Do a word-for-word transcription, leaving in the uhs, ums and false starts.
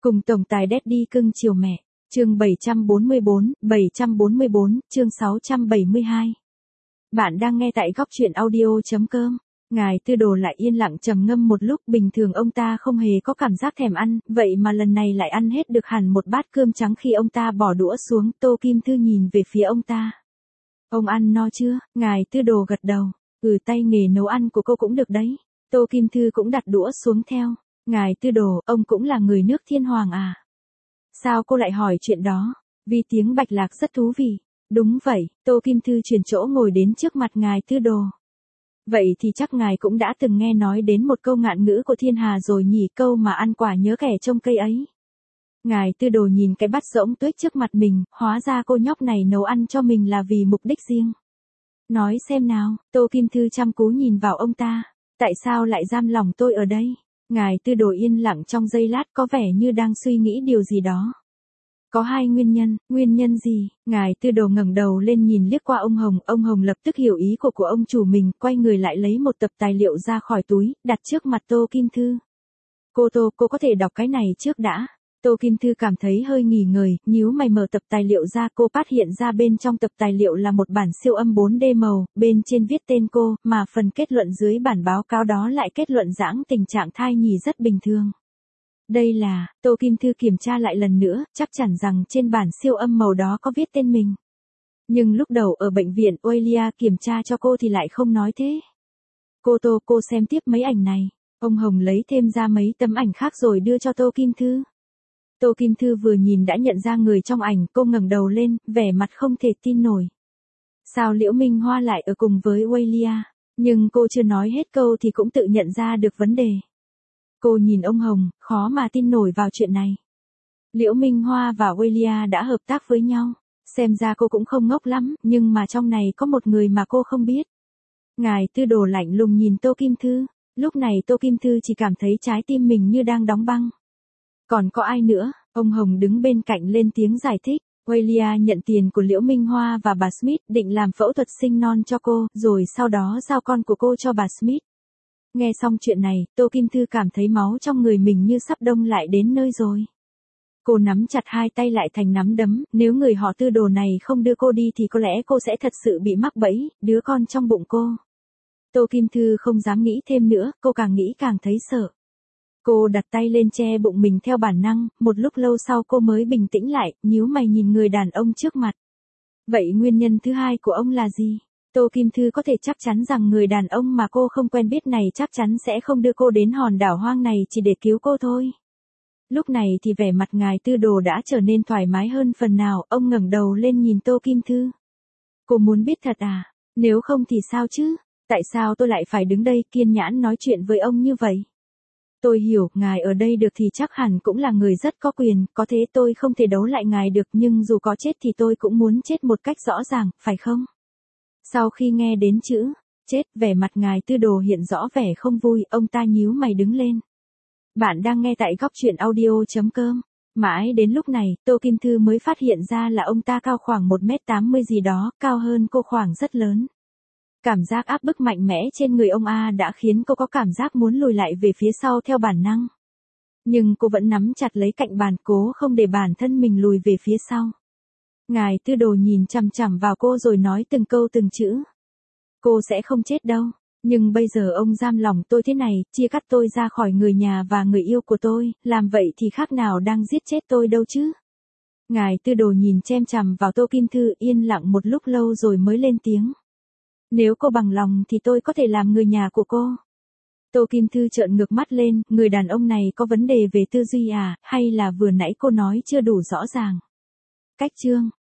Cùng tổng tài Daddy cưng chiều mẹ. Chương bảy trăm bốn mươi bốn, bảy trăm bốn mươi bốn, chương sáu trăm bảy mươi hai. Bạn đang nghe tại góc truyện audio chấm com. Ngài Tư Đồ lại yên lặng trầm ngâm một lúc, bình thường ông ta không hề có cảm giác thèm ăn, vậy mà lần này lại ăn hết được hẳn một bát cơm trắng khi ông ta bỏ đũa xuống. Tô Kim Thư nhìn về phía ông ta. Ông ăn no chưa? Ngài Tư Đồ gật đầu. Ừ, tay nghề nấu ăn của cô cũng được đấy. Tô Kim Thư cũng đặt đũa xuống theo. Ngài Tư Đồ, ông cũng là người nước Thiên Hoàng à? Sao cô lại hỏi chuyện đó? Vì tiếng Bạch Lạc rất thú vị. Đúng vậy, Tô Kim Thư chuyển chỗ ngồi đến trước mặt Ngài Tư Đồ. Vậy thì chắc ngài cũng đã từng nghe nói đến một câu ngạn ngữ của thiên hà rồi nhỉ, câu mà ăn quả nhớ kẻ trông cây ấy. Ngài Tư Đồ nhìn cái bát rỗng tuếch trước mặt mình, hóa ra cô nhóc này nấu ăn cho mình là vì mục đích riêng. Nói xem nào, Tô Kim Thư chăm chú nhìn vào ông ta. Tại sao lại giam lòng tôi ở đây? Ngài Tư Đồ yên lặng trong giây lát, có vẻ như đang suy nghĩ điều gì đó. Có hai nguyên nhân. Nguyên nhân gì? Ngài Tư Đồ ngẩng đầu lên nhìn liếc qua ông Hồng, ông Hồng lập tức hiểu ý của của ông chủ mình, quay người lại lấy một tập tài liệu ra khỏi túi, đặt trước mặt Tô Kim Thư. Cô Tô, cô có thể đọc cái này trước đã. Tô Kim Thư cảm thấy hơi nghỉ ngơi, nhíu mày mở tập tài liệu ra, cô phát hiện ra bên trong tập tài liệu là một bản siêu âm bốn D màu, bên trên viết tên cô, mà phần kết luận dưới bản báo cáo đó lại kết luận giãn tình trạng thai nhi rất bình thường. Đây là, Tô Kim Thư kiểm tra lại lần nữa, chắc chắn rằng trên bản siêu âm màu đó có viết tên mình. Nhưng lúc đầu ở bệnh viện Oelia kiểm tra cho cô thì lại không nói thế. Cô Tô, cô xem tiếp mấy ảnh này. Ông Hồng lấy thêm ra mấy tấm ảnh khác rồi đưa cho Tô Kim Thư. Tô Kim Thư vừa nhìn đã nhận ra người trong ảnh, cô ngẩng đầu lên, vẻ mặt không thể tin nổi. Sao Liễu Minh Hoa lại ở cùng với Oelia? Nhưng cô chưa nói hết câu thì cũng tự nhận ra được vấn đề. Cô nhìn ông Hồng, khó mà tin nổi vào chuyện này. Liễu Minh Hoa và Oelia đã hợp tác với nhau. Xem ra cô cũng không ngốc lắm, nhưng mà trong này có một người mà cô không biết. Ngài Tư Đồ lạnh lùng nhìn Tô Kim Thư. Lúc này Tô Kim Thư chỉ cảm thấy trái tim mình như đang đóng băng. Còn có ai nữa? Ông Hồng đứng bên cạnh lên tiếng giải thích. Oelia nhận tiền của Liễu Minh Hoa và bà Smith, định làm phẫu thuật sinh non cho cô, rồi sau đó giao con của cô cho bà Smith. Nghe xong chuyện này, Tô Kim Thư cảm thấy máu trong người mình như sắp đông lại đến nơi rồi. Cô nắm chặt hai tay lại thành nắm đấm, nếu người họ Tư Đồ này không đưa cô đi thì có lẽ cô sẽ thật sự bị mắc bẫy, đứa con trong bụng cô. Tô Kim Thư không dám nghĩ thêm nữa, cô càng nghĩ càng thấy sợ. Cô đặt tay lên che bụng mình theo bản năng, một lúc lâu sau cô mới bình tĩnh lại, nhíu mày nhìn người đàn ông trước mặt. Vậy nguyên nhân thứ hai của ông là gì? Tô Kim Thư có thể chắc chắn rằng người đàn ông mà cô không quen biết này chắc chắn sẽ không đưa cô đến hòn đảo hoang này chỉ để cứu cô thôi. Lúc này thì vẻ mặt Ngài Tư Đồ đã trở nên thoải mái hơn phần nào, ông ngẩng đầu lên nhìn Tô Kim Thư. Cô muốn biết thật à? Nếu không thì sao chứ? Tại sao tôi lại phải đứng đây kiên nhẫn nói chuyện với ông như vậy? Tôi hiểu, ngài ở đây được thì chắc hẳn cũng là người rất có quyền, có thế tôi không thể đấu lại ngài được, nhưng dù có chết thì tôi cũng muốn chết một cách rõ ràng, phải không? Sau khi nghe đến chữ chết, vẻ mặt Ngài Tư Đồ hiện rõ vẻ không vui, ông ta nhíu mày đứng lên. Bạn đang nghe tại góc truyện audio chấm com. Mãi đến lúc này, Tô Kim Thư mới phát hiện ra là ông ta cao khoảng một mét tám mươi gì đó, cao hơn cô khoảng rất lớn. Cảm giác áp bức mạnh mẽ trên người ông A đã khiến cô có cảm giác muốn lùi lại về phía sau theo bản năng. Nhưng cô vẫn nắm chặt lấy cạnh bàn, cố không để bản thân mình lùi về phía sau. Ngài Tư Đồ nhìn chằm chằm vào cô rồi nói từng câu từng chữ. Cô sẽ không chết đâu, nhưng bây giờ ông giam lòng tôi thế này, chia cắt tôi ra khỏi người nhà và người yêu của tôi, làm vậy thì khác nào đang giết chết tôi đâu chứ. Ngài Tư Đồ nhìn chằm chằm vào Tô Kim Thư yên lặng một lúc lâu rồi mới lên tiếng. Nếu cô bằng lòng thì tôi có thể làm người nhà của cô. Tô Kim Thư trợn ngược mắt lên, người đàn ông này có vấn đề về tư duy à, hay là vừa nãy cô nói chưa đủ rõ ràng? Cách chương,